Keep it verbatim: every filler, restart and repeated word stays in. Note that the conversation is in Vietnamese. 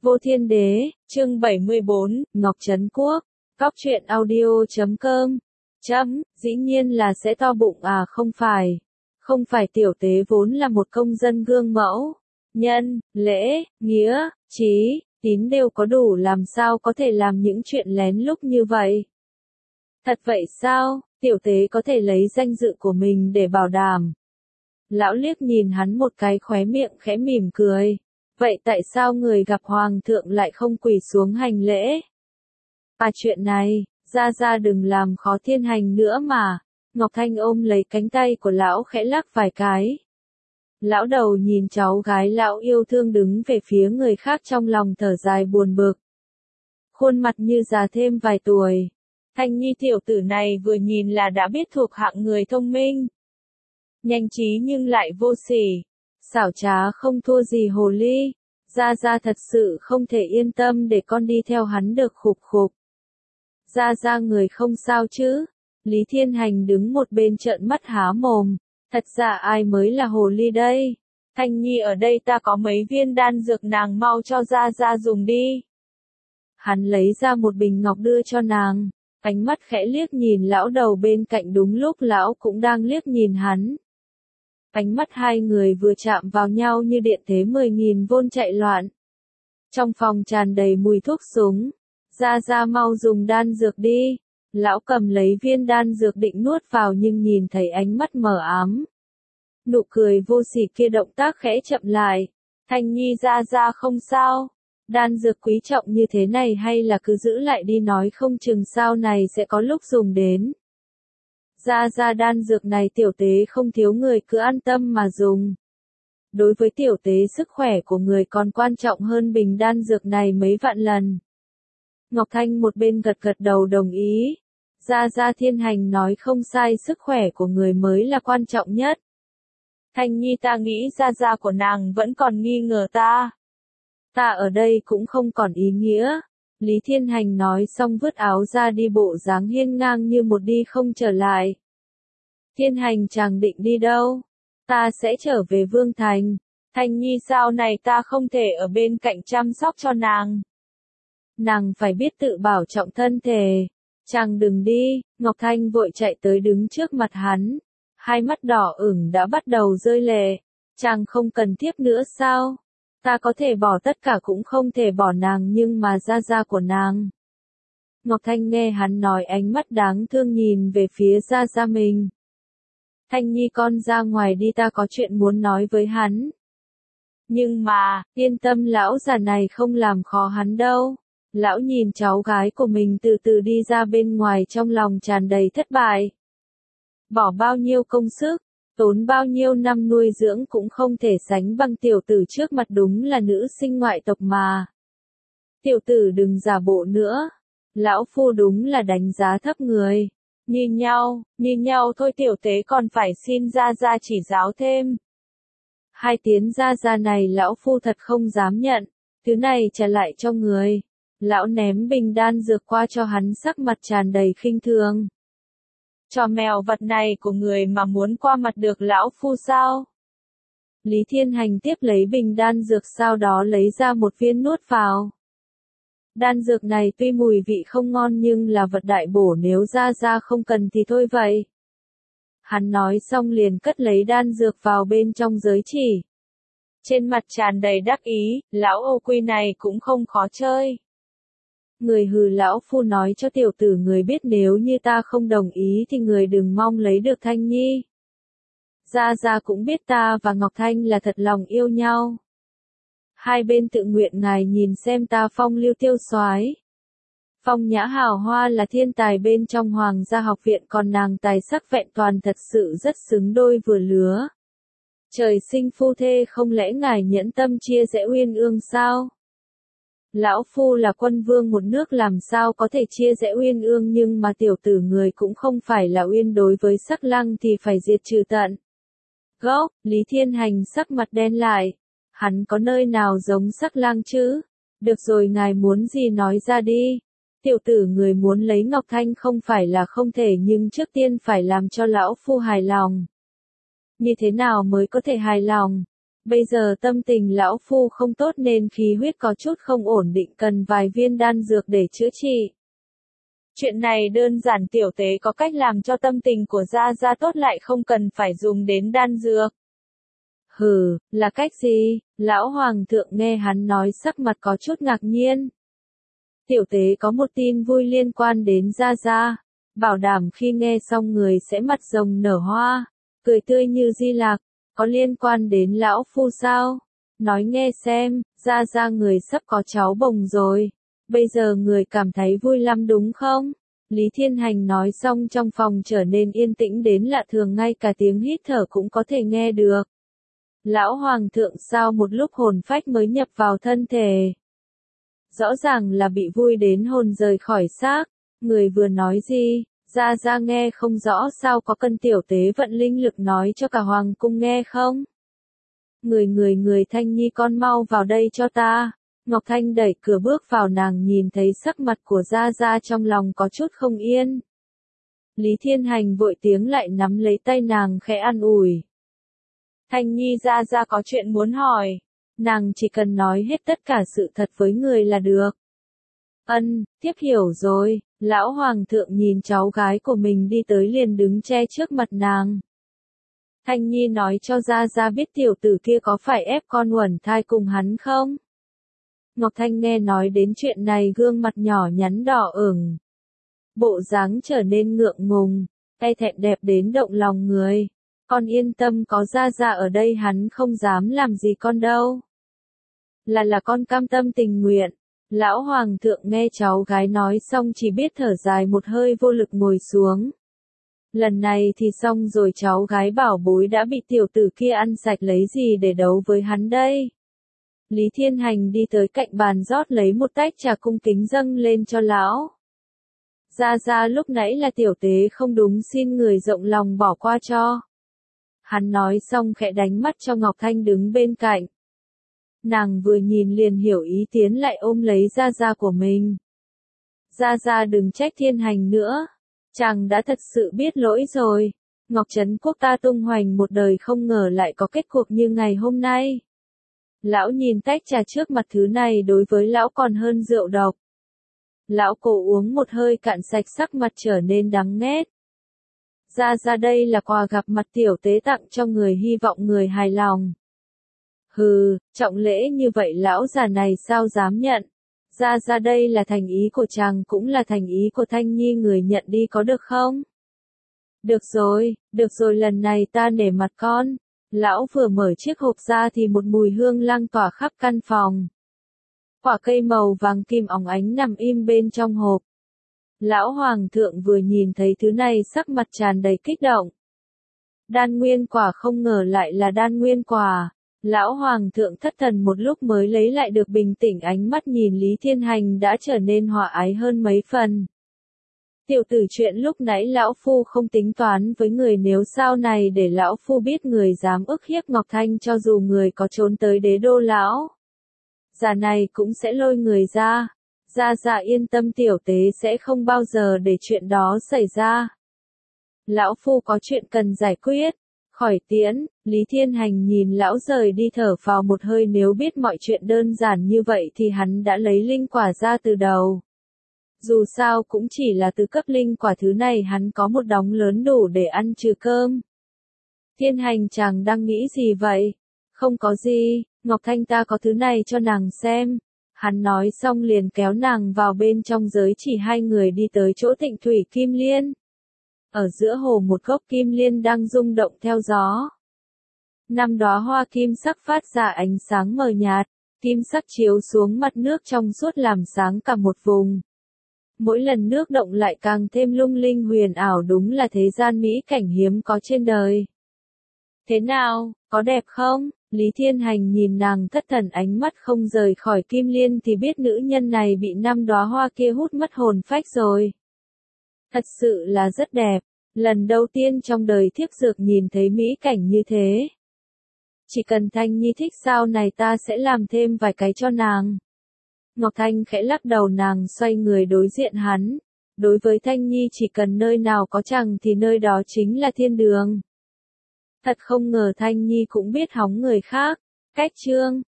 Vô Thiên Đế, chương bảy mươi bốn, Ngọc Trấn Quốc, Cóc truyện audio chấm com. Chấm, dĩ nhiên là sẽ to bụng à không phải. Không phải tiểu tế vốn là một công dân gương mẫu. Nhân, lễ, nghĩa, trí, tín đều có đủ làm sao có thể làm những chuyện lén lút như vậy. Thật vậy sao, tiểu tế có thể lấy danh dự của mình để bảo đảm. Lão liếc nhìn hắn một cái khóe miệng khẽ mỉm cười. Vậy tại sao người gặp hoàng thượng lại không quỳ xuống hành lễ? À chuyện này, ra ra đừng làm khó thiên hành nữa mà. Ngọc Thanh ôm lấy cánh tay của lão khẽ lắc vài cái. Lão đầu nhìn cháu gái lão yêu thương đứng về phía người khác trong lòng thở dài buồn bực. Khuôn mặt như già thêm vài tuổi. Thanh Nhi tiểu tử này vừa nhìn là đã biết thuộc hạng người thông minh. Nhanh trí nhưng lại vô sỉ. Xảo trá không thua gì hồ ly. Gia Gia thật sự không thể yên tâm để con đi theo hắn được khục khục. Gia Gia người không sao chứ? Lý Thiên Hành đứng một bên trợn mắt há mồm. Thật ra ai mới là hồ ly đây? Thanh Nhi ở đây ta có mấy viên đan dược nàng mau cho Gia Gia dùng đi. Hắn lấy ra một bình ngọc đưa cho nàng. Ánh mắt khẽ liếc nhìn lão đầu bên cạnh đúng lúc lão cũng đang liếc nhìn hắn. Ánh mắt hai người vừa chạm vào nhau như điện thế mười nghìn vôn chạy loạn. Trong phòng tràn đầy mùi thuốc súng. Ra ra mau dùng đan dược đi. Lão cầm lấy viên đan dược định nuốt vào nhưng nhìn thấy ánh mắt mờ ám. Nụ cười vô sỉ kia động tác khẽ chậm lại. Thanh Nhi ra ra không sao. Đan dược quý trọng như thế này hay là cứ giữ lại đi nói không chừng sau này sẽ có lúc dùng đến. Ra ra đan dược này tiểu tế không thiếu người cứ an tâm mà dùng. Đối với tiểu tế sức khỏe của người còn quan trọng hơn bình đan dược này mấy vạn lần. Ngọc Thanh một bên gật gật đầu đồng ý. Ra ra Thiên Hành nói không sai, sức khỏe của người mới là quan trọng nhất. Thanh Nhi ta nghĩ ra ra của nàng vẫn còn nghi ngờ ta. Ta ở đây cũng không còn ý nghĩa. Lý Thiên Hành nói xong vứt áo ra đi bộ dáng hiên ngang như một đi không trở lại. Thiên Hành chàng định đi đâu? Ta sẽ trở về Vương Thành. Thanh Nhi sau này ta không thể ở bên cạnh chăm sóc cho nàng. Nàng phải biết tự bảo trọng thân thể. Chàng đừng đi. Ngọc Thanh vội chạy tới đứng trước mặt hắn. Hai mắt đỏ ửng đã bắt đầu rơi lệ. Chàng không cần tiếp nữa sao? Ta có thể bỏ tất cả cũng không thể bỏ nàng nhưng mà Gia Gia của nàng. Ngọc Thanh nghe hắn nói ánh mắt đáng thương nhìn về phía Gia Gia mình. Thanh Nhi con ra ngoài đi ta có chuyện muốn nói với hắn. Nhưng mà, yên tâm lão già này không làm khó hắn đâu. Lão nhìn cháu gái của mình từ từ đi ra bên ngoài trong lòng tràn đầy thất bại. Bỏ bao nhiêu công sức. Tốn bao nhiêu năm nuôi dưỡng cũng không thể sánh bằng tiểu tử trước mặt đúng là nữ sinh ngoại tộc mà. Tiểu tử đừng giả bộ nữa. Lão phu đúng là đánh giá thấp người. Như nhau, như nhau thôi tiểu tế còn phải xin ra ra chỉ giáo thêm. Hai tiếng ra ra này lão phu thật không dám nhận. Thứ này trả lại cho người. Lão ném bình đan dược qua cho hắn sắc mặt tràn đầy khinh thường. Trò mèo vật này của người mà muốn qua mặt được lão phu sao? Lý Thiên Hành tiếp lấy bình đan dược sau đó lấy ra một viên nuốt vào. Đan dược này tuy mùi vị không ngon nhưng là vật đại bổ nếu ra ra không cần thì thôi vậy. Hắn nói xong liền cất lấy đan dược vào bên trong giới chỉ. Trên mặt tràn đầy đắc ý, lão ô quy này cũng không khó chơi. Người hừ lão phu nói cho tiểu tử người biết nếu như ta không đồng ý thì người đừng mong lấy được Thanh Nhi. Gia Gia cũng biết ta và Ngọc Thanh là thật lòng yêu nhau. Hai bên tự nguyện ngài nhìn xem ta phong lưu tiêu soái. Phong nhã hào hoa là thiên tài bên trong Hoàng gia học viện còn nàng tài sắc vẹn toàn thật sự rất xứng đôi vừa lứa. Trời sinh phu thê không lẽ ngài nhẫn tâm chia rẽ uyên ương sao? Lão phu là quân vương một nước làm sao có thể chia rẽ uyên ương nhưng mà tiểu tử người cũng không phải là uyên đối với Sắc Lăng thì phải diệt trừ tận. Gốc, Lý Thiên Hành sắc mặt đen lại. Hắn có nơi nào giống Sắc Lăng chứ? Được rồi ngài muốn gì nói ra đi. Tiểu tử người muốn lấy Ngọc Thanh không phải là không thể nhưng trước tiên phải làm cho lão phu hài lòng. Như thế nào mới có thể hài lòng? Bây giờ tâm tình lão phu không tốt nên khí huyết có chút không ổn định, cần vài viên đan dược để chữa trị. Chuyện này đơn giản, tiểu tế có cách làm cho tâm tình của Gia Gia tốt lại không cần phải dùng đến đan dược. Hừ, là cách gì? Lão hoàng thượng nghe hắn nói sắc mặt có chút ngạc nhiên. Tiểu tế có một tin vui liên quan đến Gia Gia, bảo đảm khi nghe xong người sẽ mặt rồng nở hoa, cười tươi như di lạc. Có liên quan đến lão phu sao? Nói nghe xem. Gia Gia người sắp có cháu bồng rồi. Bây giờ người cảm thấy vui lắm đúng không? Lý Thiên Hành nói xong trong phòng trở nên yên tĩnh đến lạ thường, ngay cả tiếng hít thở cũng có thể nghe được. Lão hoàng thượng sao một lúc hồn phách mới nhập vào thân thể. Rõ ràng là bị vui đến hồn rời khỏi xác. Người vừa nói gì? Gia Gia nghe không rõ sao, có cần tiểu tế vận linh lực nói cho cả hoàng cung nghe không? Người người người Thanh Nhi con mau vào đây cho ta. Ngọc Thanh đẩy cửa bước vào, nàng nhìn thấy sắc mặt của Gia Gia trong lòng có chút không yên. Lý Thiên Hành vội tiếng lại nắm lấy tay nàng khẽ an ủi. Thanh Nhi, Gia Gia có chuyện muốn hỏi. Nàng chỉ cần nói hết tất cả sự thật với người là được. Ân, tiếp hiểu rồi. Lão hoàng thượng nhìn cháu gái của mình đi tới liền đứng che trước mặt nàng. Thanh Nhi nói cho Gia Gia biết tiểu tử kia có phải ép con uẩn thai cùng hắn không? Ngọc Thanh nghe nói đến chuyện này gương mặt nhỏ nhắn đỏ ửng. Bộ dáng trở nên ngượng ngùng, e thẹn đẹp đến động lòng người. Con yên tâm, có Gia Gia ở đây hắn không dám làm gì con đâu. Là là con cam tâm tình nguyện. Lão hoàng thượng nghe cháu gái nói xong chỉ biết thở dài một hơi, vô lực ngồi xuống. Lần này thì xong rồi, cháu gái bảo bối đã bị tiểu tử kia ăn sạch, lấy gì để đấu với hắn đây? Lý Thiên Hành đi tới cạnh bàn rót lấy một tách trà cung kính dâng lên cho lão. Gia Gia lúc nãy là tiểu tế không đúng, xin người rộng lòng bỏ qua cho. Hắn nói xong khẽ đánh mắt cho Ngọc Thanh đứng bên cạnh. Nàng vừa nhìn liền hiểu ý, tiến lại ôm lấy Gia Gia của mình. Gia Gia đừng trách Thiên Hành nữa. Chàng đã thật sự biết lỗi rồi. Ngọc Trấn Quốc ta tung hoành một đời không ngờ lại có kết cuộc như ngày hôm nay. Lão nhìn tách trà trước mặt, thứ này đối với lão còn hơn rượu độc. Lão cổ uống một hơi cạn sạch, sắc mặt trở nên đắng nghét. Gia Gia đây là quà gặp mặt tiểu tế tặng cho người, hy vọng người hài lòng. Hừ, trọng lễ như vậy lão già này sao dám nhận. Gia Gia đây là thành ý của chàng, cũng là thành ý của Thanh Nhi, người nhận đi có được không? Được rồi, được rồi, lần này ta nể mặt con. Lão vừa mở chiếc hộp ra thì một mùi hương lan tỏa khắp căn phòng. Quả cây màu vàng kim óng ánh nằm im bên trong hộp. Lão hoàng thượng vừa nhìn thấy thứ này sắc mặt tràn đầy kích động. Đan nguyên quả, không ngờ lại là đan nguyên quả. Lão hoàng thượng thất thần một lúc mới lấy lại được bình tĩnh, ánh mắt nhìn Lý Thiên Hành đã trở nên hòa ái hơn mấy phần. Tiểu tử, chuyện lúc nãy lão phu không tính toán với người, nếu sau này để lão phu biết người dám ức hiếp Ngọc Thanh, cho dù người có trốn tới đế đô lão già này cũng sẽ lôi người ra. Gia Gia yên tâm, tiểu tế sẽ không bao giờ để chuyện đó xảy ra. Lão phu có chuyện cần giải quyết. Khỏi tiễn. Lý Thiên Hành nhìn lão rời đi thở phào một hơi, nếu biết mọi chuyện đơn giản như vậy thì hắn đã lấy linh quả ra từ đầu. Dù sao cũng chỉ là tứ cấp linh quả, thứ này hắn có một đống lớn đủ để ăn trừ cơm. Thiên Hành, chàng đang nghĩ gì vậy? Không có gì, Ngọc Thanh ta có thứ này cho nàng xem. Hắn nói xong liền kéo nàng vào bên trong, giới chỉ hai người đi tới chỗ Thịnh Thủy Kim Liên. Ở giữa hồ một gốc kim liên đang rung động theo gió. Năm đóa hoa kim sắc phát ra ánh sáng mờ nhạt, kim sắc chiếu xuống mặt nước trong suốt làm sáng cả một vùng. Mỗi lần nước động lại càng thêm lung linh huyền ảo, đúng là thế gian mỹ cảnh hiếm có trên đời. Thế nào, có đẹp không? Lý Thiên Hành nhìn nàng thất thần, ánh mắt không rời khỏi kim liên thì biết nữ nhân này bị năm đóa hoa kia hút mất hồn phách rồi. Thật sự là rất đẹp. Lần đầu tiên trong đời thiếp dược nhìn thấy mỹ cảnh như thế. Chỉ cần Thanh Nhi thích, sau này ta sẽ làm thêm vài cái cho nàng. Ngọc Thanh khẽ lắc đầu, nàng xoay người đối diện hắn. Đối với Thanh Nhi, chỉ cần nơi nào có chàng thì nơi đó chính là thiên đường. Thật không ngờ Thanh Nhi cũng biết hóng người khác. Cách chương